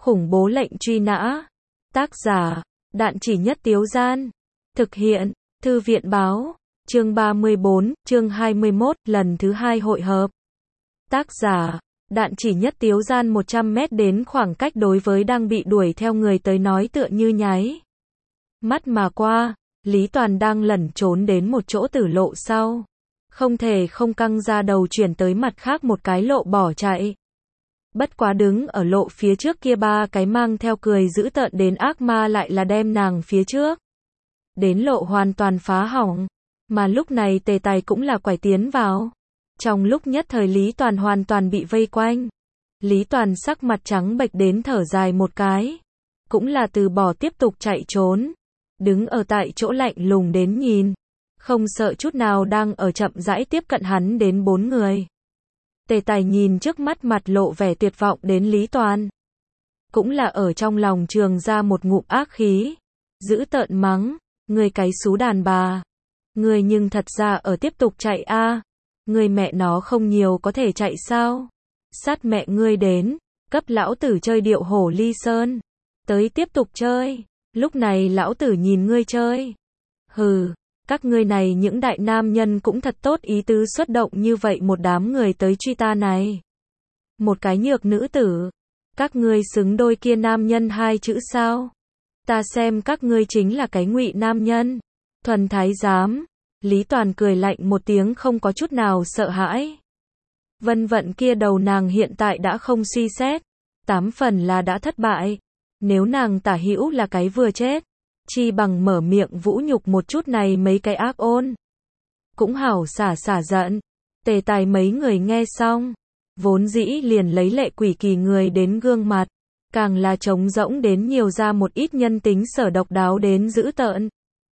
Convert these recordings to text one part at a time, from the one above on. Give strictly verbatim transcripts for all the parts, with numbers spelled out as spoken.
Khủng bố lệnh truy nã. Tác giả, Đạn Chỉ Nhất Tiếu Gian. Thực hiện, Thư viện báo. Chương ba mươi bốn, chương hai mươi mốt, lần thứ hai hội hợp. Tác giả, Đạn Chỉ Nhất Tiếu Gian. Một trăm mét đến khoảng cách đối với đang bị đuổi theo người tới nói tựa như nháy mắt mà qua. Lý Toàn đang lẩn trốn đến một chỗ tử lộ sau. Không thể không căng ra đầu chuyển tới mặt khác một cái lộ bỏ chạy. Bất quá đứng ở lộ phía trước kia ba cái mang theo cười dữ tợn đến ác ma lại là đem nàng phía trước đến lộ hoàn toàn phá hỏng. Mà lúc này Tề Tài cũng là quải tiến vào. Trong lúc nhất thời Lý Toàn hoàn toàn bị vây quanh. Lý Toàn sắc mặt trắng bệch đến thở dài một cái. Cũng là từ bỏ tiếp tục chạy trốn. Đứng ở tại chỗ lạnh lùng đến nhìn. Không sợ chút nào đang ở chậm rãi tiếp cận hắn đến bốn người. Tề Tài nhìn trước mắt mặt lộ vẻ tuyệt vọng đến Lý Toàn. Cũng là ở trong lòng trường ra một ngụm ác khí. Giữ tợn mắng, người cái xú đàn bà. Người nhưng thật ra ở tiếp tục chạy a à. Người mẹ nó không nhiều có thể chạy sao? Sát mẹ ngươi đến, cấp lão tử chơi điệu hổ ly sơn. Tới tiếp tục chơi, lúc này lão tử nhìn ngươi chơi. Hừ, các ngươi này những đại nam nhân cũng thật tốt ý tứ xuất động như vậy một đám người tới truy ta này. Một cái nhược nữ tử, các ngươi xứng đôi kia nam nhân hai chữ sao? Ta xem các ngươi chính là cái ngụy nam nhân. Thuần thái giám. Lý Toàn cười lạnh một tiếng không có chút nào sợ hãi. Vân vận kia đầu nàng hiện tại đã không suy xét. Tám phần là đã thất bại. Nếu nàng tả hữu là cái vừa chết. Chi bằng mở miệng vũ nhục một chút này mấy cái ác ôn. Cũng hảo xả xả giận. Tề Tài mấy người nghe xong. Vốn dĩ liền lấy lệ quỷ kỳ người đến gương mặt. Càng là trống rỗng đến nhiều ra một ít nhân tính sở độc đáo đến dữ tợn.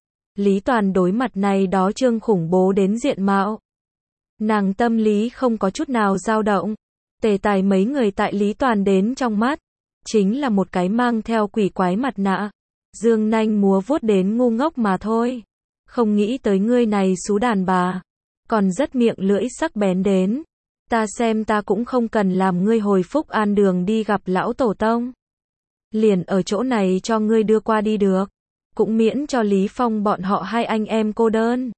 Lý Toàn đối mặt này đó trương khủng bố đến diện mạo. Nàng tâm lý không có chút nào dao động. Tề Tài mấy người tại Lý Toàn đến trong mắt. Chính là một cái mang theo quỷ quái mặt nạ. Dương nanh múa vuốt đến ngu ngốc mà thôi. Không nghĩ tới ngươi này xú đàn bà. Còn rất miệng lưỡi sắc bén đến. Ta xem ta cũng không cần làm ngươi hồi phúc an đường đi gặp lão tổ tông. Liền ở chỗ này cho ngươi đưa qua đi được. Cũng miễn cho Lý Phong bọn họ hai anh em cô đơn.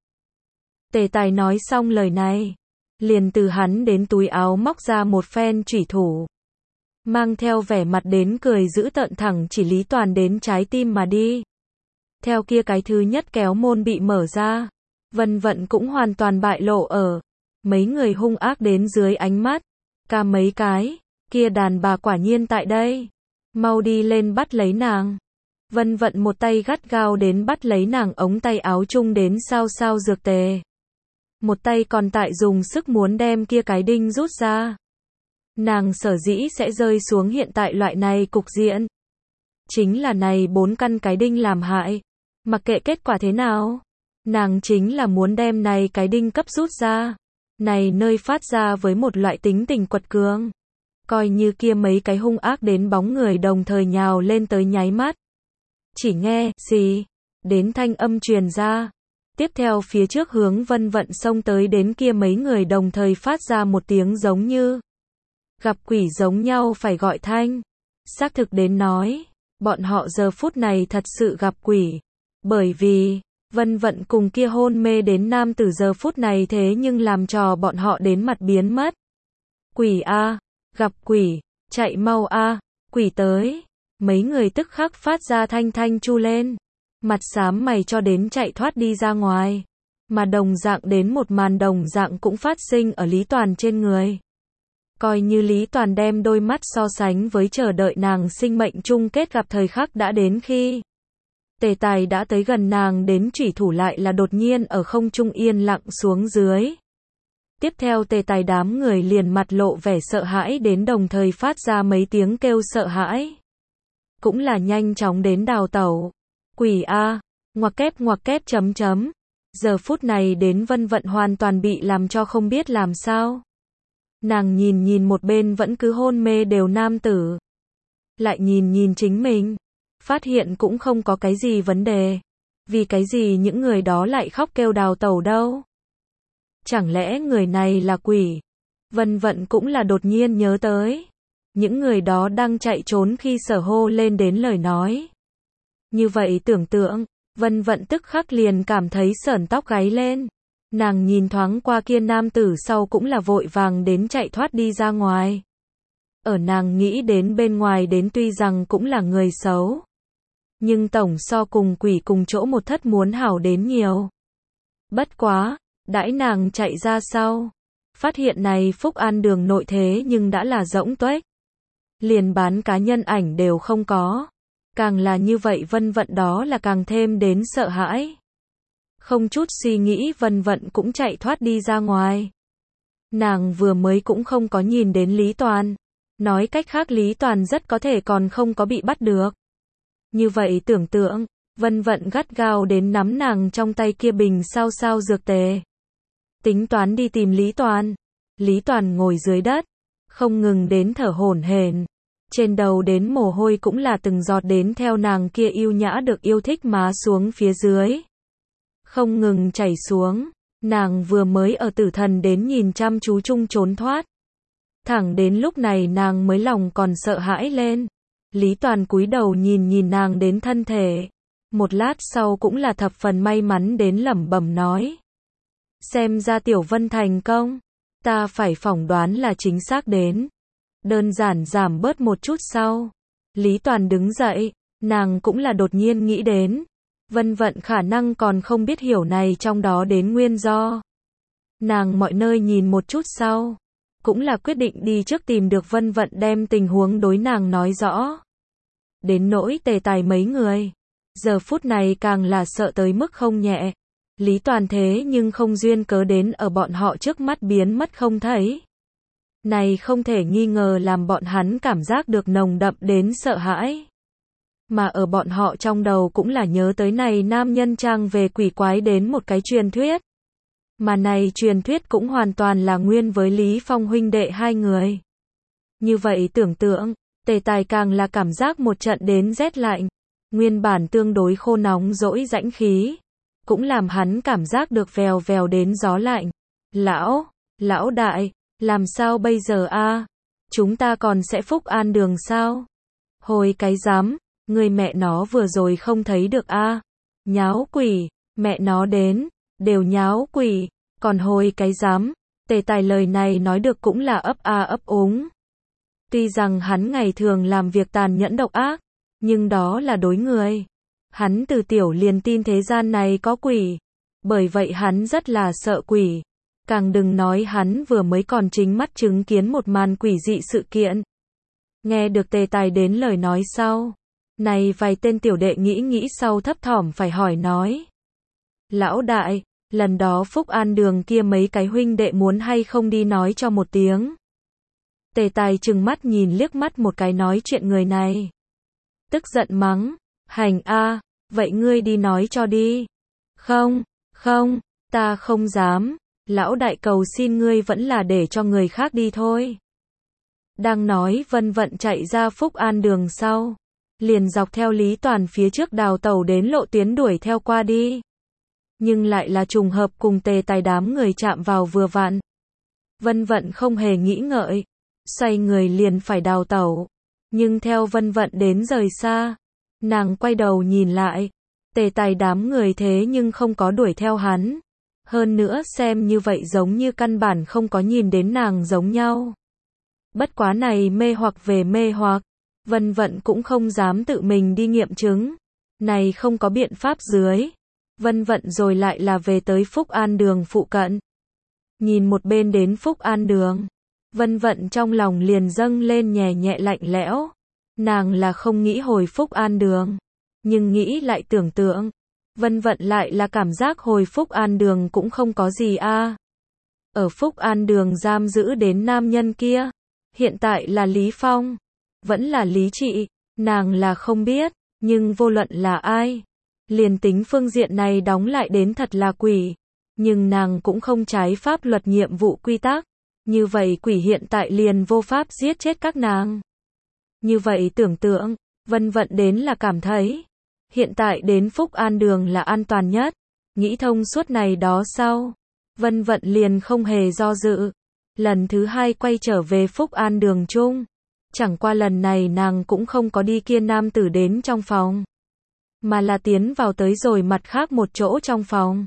Tề Tài nói xong lời này. Liền từ hắn đến túi áo móc ra một phen chủy thủ. Mang theo vẻ mặt đến cười giữ tợn thẳng chỉ Lý Toàn đến trái tim mà đi. Theo kia cái thứ nhất kéo môn bị mở ra. Vân vận cũng hoàn toàn bại lộ ở. Mấy người hung ác đến dưới ánh mắt. Ca mấy cái. Kia đàn bà quả nhiên tại đây. Mau đi lên bắt lấy nàng. Vân vận một tay gắt gao đến bắt lấy nàng ống tay áo chung đến sao sao dược tề. Một tay còn tại dùng sức muốn đem kia cái đinh rút ra. Nàng sở dĩ sẽ rơi xuống hiện tại loại này cục diện. Chính là này bốn căn cái đinh làm hại. Mặc kệ kết quả thế nào. Nàng chính là muốn đem này cái đinh cấp rút ra. Này nơi phát ra với một loại tính tình quật cường. Coi như kia mấy cái hung ác đến bóng người đồng thời nhào lên tới nháy mắt. Chỉ nghe, xì, đến thanh âm truyền ra. Tiếp theo phía trước hướng Vân vận xông tới đến kia mấy người đồng thời phát ra một tiếng giống như gặp quỷ giống nhau phải gọi thanh. Xác thực đến nói, bọn họ giờ phút này thật sự gặp quỷ. Bởi vì, Vân vận cùng kia hôn mê đến nam tử giờ phút này thế nhưng làm trò bọn họ đến mặt biến mất. Quỷ a, gặp quỷ, chạy mau a, quỷ tới. Mấy người tức khắc phát ra thanh thanh chu lên. Mặt xám mày cho đến chạy thoát đi ra ngoài. Mà đồng dạng đến một màn đồng dạng cũng phát sinh ở Lý Toàn trên người. Coi như Lý Toàn đem đôi mắt so sánh với chờ đợi nàng sinh mệnh chung kết gặp thời khắc đã đến khi. Tề Tài đã tới gần nàng đến chủy thủ lại là đột nhiên ở không trung yên lặng xuống dưới. Tiếp theo Tề Tài đám người liền mặt lộ vẻ sợ hãi đến đồng thời phát ra mấy tiếng kêu sợ hãi. Cũng là nhanh chóng đến đào tẩu. Quỷ a, ngoặc kép ngoặc kép chấm chấm. Giờ phút này đến Vân vận hoàn toàn bị làm cho không biết làm sao. Nàng nhìn nhìn một bên vẫn cứ hôn mê đều nam tử. Lại nhìn nhìn chính mình. Phát hiện cũng không có cái gì vấn đề. Vì cái gì những người đó lại khóc kêu đào tẩu đâu. Chẳng lẽ người này là quỷ? Vân vận cũng là đột nhiên nhớ tới. những người đó đang chạy trốn khi Sở hô lên đến lời nói. Như vậy tưởng tượng, Vân Vận tức khắc liền cảm thấy sởn tóc gáy lên. Nàng nhìn thoáng qua kia nam tử sau cũng là vội vàng đến chạy thoát đi ra ngoài. Ở nàng nghĩ đến bên ngoài đến tuy rằng cũng là người xấu, nhưng tổng so cùng quỷ cùng chỗ một thất muốn hảo đến nhiều. Bất quá, đãi nàng chạy ra sau, phát hiện này Phúc An đường nội thế nhưng đã là rỗng tuếch. Liền bán cá nhân ảnh đều không có. Càng là như vậy Vân Vận đó là càng thêm đến sợ hãi. Không chút suy nghĩ Vân Vận cũng chạy thoát đi ra ngoài. Nàng vừa mới cũng không có nhìn đến Lý Toàn. Nói cách khác Lý Toàn rất có thể còn không có bị bắt được. Như vậy tưởng tượng, Vân Vận gắt gao đến nắm nàng trong tay kia bình sao sao dược tề. Tính toán đi tìm Lý Toàn. Lý Toàn ngồi dưới đất, không ngừng đến thở hổn hển. Trên đầu đến mồ hôi cũng là từng giọt đến theo nàng kia yêu nhã được yêu thích má xuống phía dưới. Không ngừng chảy xuống, nàng vừa mới ở tử thần đến nhìn chăm chú chung trốn thoát. Thẳng đến lúc này nàng mới lòng còn sợ hãi lên. Lý Toàn cúi đầu nhìn nhìn nàng đến thân thể. Một lát sau cũng là thập phần may mắn đến lẩm bẩm nói. Xem ra Tiểu Vân thành công. Ta phải phỏng đoán là chính xác đến. Đơn giản giảm bớt một chút sau. Lý Toàn đứng dậy, nàng cũng là đột nhiên nghĩ đến. Vân Vận khả năng còn không biết hiểu này trong đó đến nguyên do. Nàng mọi nơi nhìn một chút sau. Cũng là quyết định đi trước tìm được Vân Vận đem tình huống đối nàng nói rõ. Đến nỗi Tề Tài mấy người. Giờ phút này càng là sợ tới mức không nhẹ. Lý Toàn thế nhưng không duyên cớ đến ở bọn họ trước mắt biến mất không thấy. Này không thể nghi ngờ làm bọn hắn cảm giác được nồng đậm đến sợ hãi. Mà ở bọn họ trong đầu cũng là nhớ tới này nam nhân trang về quỷ quái đến một cái truyền thuyết. Mà này truyền thuyết cũng hoàn toàn là nguyên với Lý Phong huynh đệ hai người. Như vậy tưởng tượng, Tề Tài càng là cảm giác một trận đến rét lạnh. Nguyên bản tương đối khô nóng dỗi rãnh khí. Cũng làm hắn cảm giác được vèo vèo đến gió lạnh. Lão, lão đại, làm sao bây giờ a? Chúng ta còn sẽ Phúc An đường sao? Hồi cái dám, người mẹ nó vừa rồi không thấy được a? Nháo quỷ, mẹ nó đến, đều nháo quỷ, còn hồi cái dám, Tề Tài lời này nói được cũng là ấp a ấp úng. Tuy rằng hắn ngày thường làm việc tàn nhẫn độc ác, nhưng đó là đối người. Hắn từ tiểu liền tin thế gian này có quỷ, bởi vậy hắn rất là sợ quỷ. Càng đừng nói hắn vừa mới còn chính mắt chứng kiến một màn quỷ dị sự kiện. Nghe được Tề Tài đến lời nói sau. Này vài tên tiểu đệ nghĩ nghĩ sau thấp thỏm phải hỏi nói. Lão đại, lần đó Phúc An đường kia mấy cái huynh đệ muốn hay không đi nói cho một tiếng. Tề Tài trừng mắt nhìn liếc mắt một cái nói chuyện người này. Tức giận mắng, hành a, vậy ngươi đi nói cho đi. Không, không, ta không dám. Lão đại cầu xin ngươi vẫn là để cho người khác đi thôi. Đang nói Vân Vận chạy ra Phúc An đường sau. Liền dọc theo Lý Toàn phía trước đào tàu đến lộ tuyến đuổi theo qua đi. Nhưng lại là trùng hợp cùng Tề Tài đám người chạm vào vừa vặn. Vân Vận không hề nghĩ ngợi. Xoay người liền phải đào tàu. Nhưng theo Vân Vận đến rời xa. Nàng quay đầu nhìn lại. Tề Tài đám người thế nhưng không có đuổi theo hắn. Hơn nữa xem như vậy giống như căn bản không có nhìn đến nàng giống nhau. Bất quá này mê hoặc về mê hoặc. Vân Vận cũng không dám tự mình đi nghiệm chứng. Này không có biện pháp dưới. Vân Vận rồi lại là về tới Phúc An đường phụ cận. Nhìn một bên đến Phúc An đường. Vân Vận trong lòng liền dâng lên nhẹ nhẹ lạnh lẽo. Nàng là không nghĩ hồi Phúc An đường. Nhưng nghĩ lại tưởng tượng. Vân Vận lại là cảm giác hồi Phúc An đường cũng không có gì a. Ở Phúc An đường giam giữ đến nam nhân kia. Hiện tại là Lý Phong. Vẫn là Lý Trị. Nàng là không biết. Nhưng vô luận là ai. Liền tính phương diện này đóng lại đến thật là quỷ. Nhưng nàng cũng không trái pháp luật nhiệm vụ quy tắc. Như vậy quỷ hiện tại liền vô pháp giết chết các nàng. Như vậy tưởng tượng. Vân Vận đến là cảm thấy. Hiện tại đến Phúc An đường là an toàn nhất. Nghĩ thông suốt này đó sau. Vân Vận liền không hề do dự. Lần thứ hai quay trở về Phúc An đường chung. Chẳng qua lần này nàng cũng không có đi kia nam tử đến trong phòng, mà là tiến vào tới rồi mặt khác một chỗ trong phòng.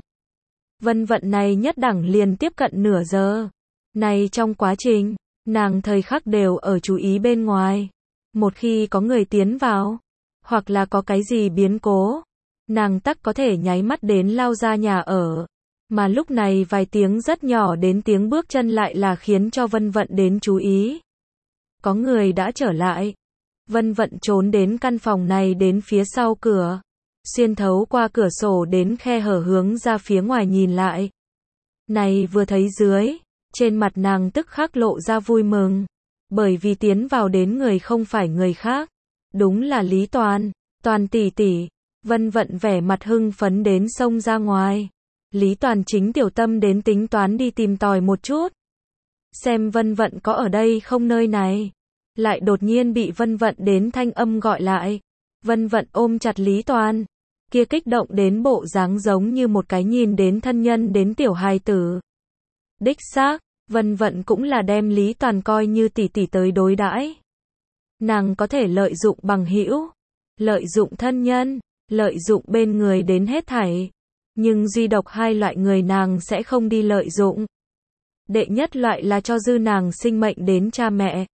Vân vận này nhất đẳng liền tiếp cận nửa giờ. Này trong quá trình, nàng thời khắc đều ở chú ý bên ngoài. Một khi có người tiến vào, hoặc là có cái gì biến cố, nàng tắc có thể nháy mắt đến lao ra nhà ở. Mà lúc này vài tiếng rất nhỏ đến tiếng bước chân lại là khiến cho Vân vận đến chú ý. Có người đã trở lại. Vân vận trốn đến căn phòng này đến phía sau cửa, xuyên thấu qua cửa sổ đến khe hở hướng ra phía ngoài nhìn lại. Này vừa thấy dưới, trên mặt nàng tức khắc lộ ra vui mừng, bởi vì tiến vào đến người không phải người khác, đúng là Lý Toàn. Toàn tỷ tỷ. Vân vận vẻ mặt hưng phấn đến xông ra ngoài. Lý Toàn chính tiểu tâm đến tính toán đi tìm tòi một chút, xem Vân vận có ở đây không nơi này. Lại đột nhiên bị Vân vận đến thanh âm gọi lại. Vân vận ôm chặt Lý Toàn, kia kích động đến bộ dáng giống như một cái nhìn đến thân nhân đến tiểu hài tử. Đích xác, Vân vận cũng là đem Lý Toàn coi như tỷ tỷ tới đối đãi. Nàng có thể lợi dụng bằng hữu, lợi dụng thân nhân, lợi dụng bên người đến hết thảy. Nhưng duy độc hai loại người nàng sẽ không đi lợi dụng. Đệ nhất loại là cho dư nàng sinh mệnh đến cha mẹ.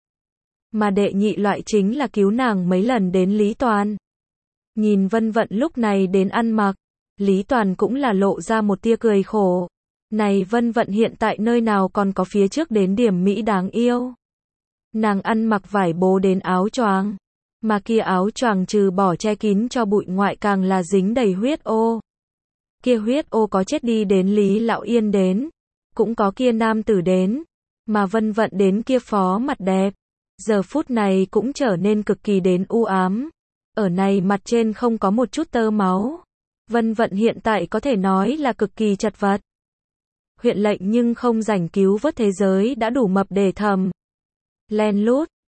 Mà đệ nhị loại chính là cứu nàng mấy lần đến Lý Toàn. Nhìn Vân vận lúc này đến ăn mặc, Lý Toàn cũng là lộ ra một tia cười khổ. Này Vân vận hiện tại nơi nào còn có phía trước đến điểm mỹ đáng yêu. Nàng ăn mặc vải bố đến áo choàng, mà kia áo choàng trừ bỏ che kín cho bụi ngoại càng là dính đầy huyết ô. Kia huyết ô có chết đi đến Lý Lão Yên đến, cũng có kia nam tử đến, mà Vân vận đến kia phó mặt đẹp, giờ phút này cũng trở nên cực kỳ đến u ám. Ở này mặt trên không có một chút tơ máu. Vân vận hiện tại có thể nói là cực kỳ chật vật. Huyện lệnh nhưng không rảnh cứu vớt thế giới đã đủ mập để thầm. Len lút,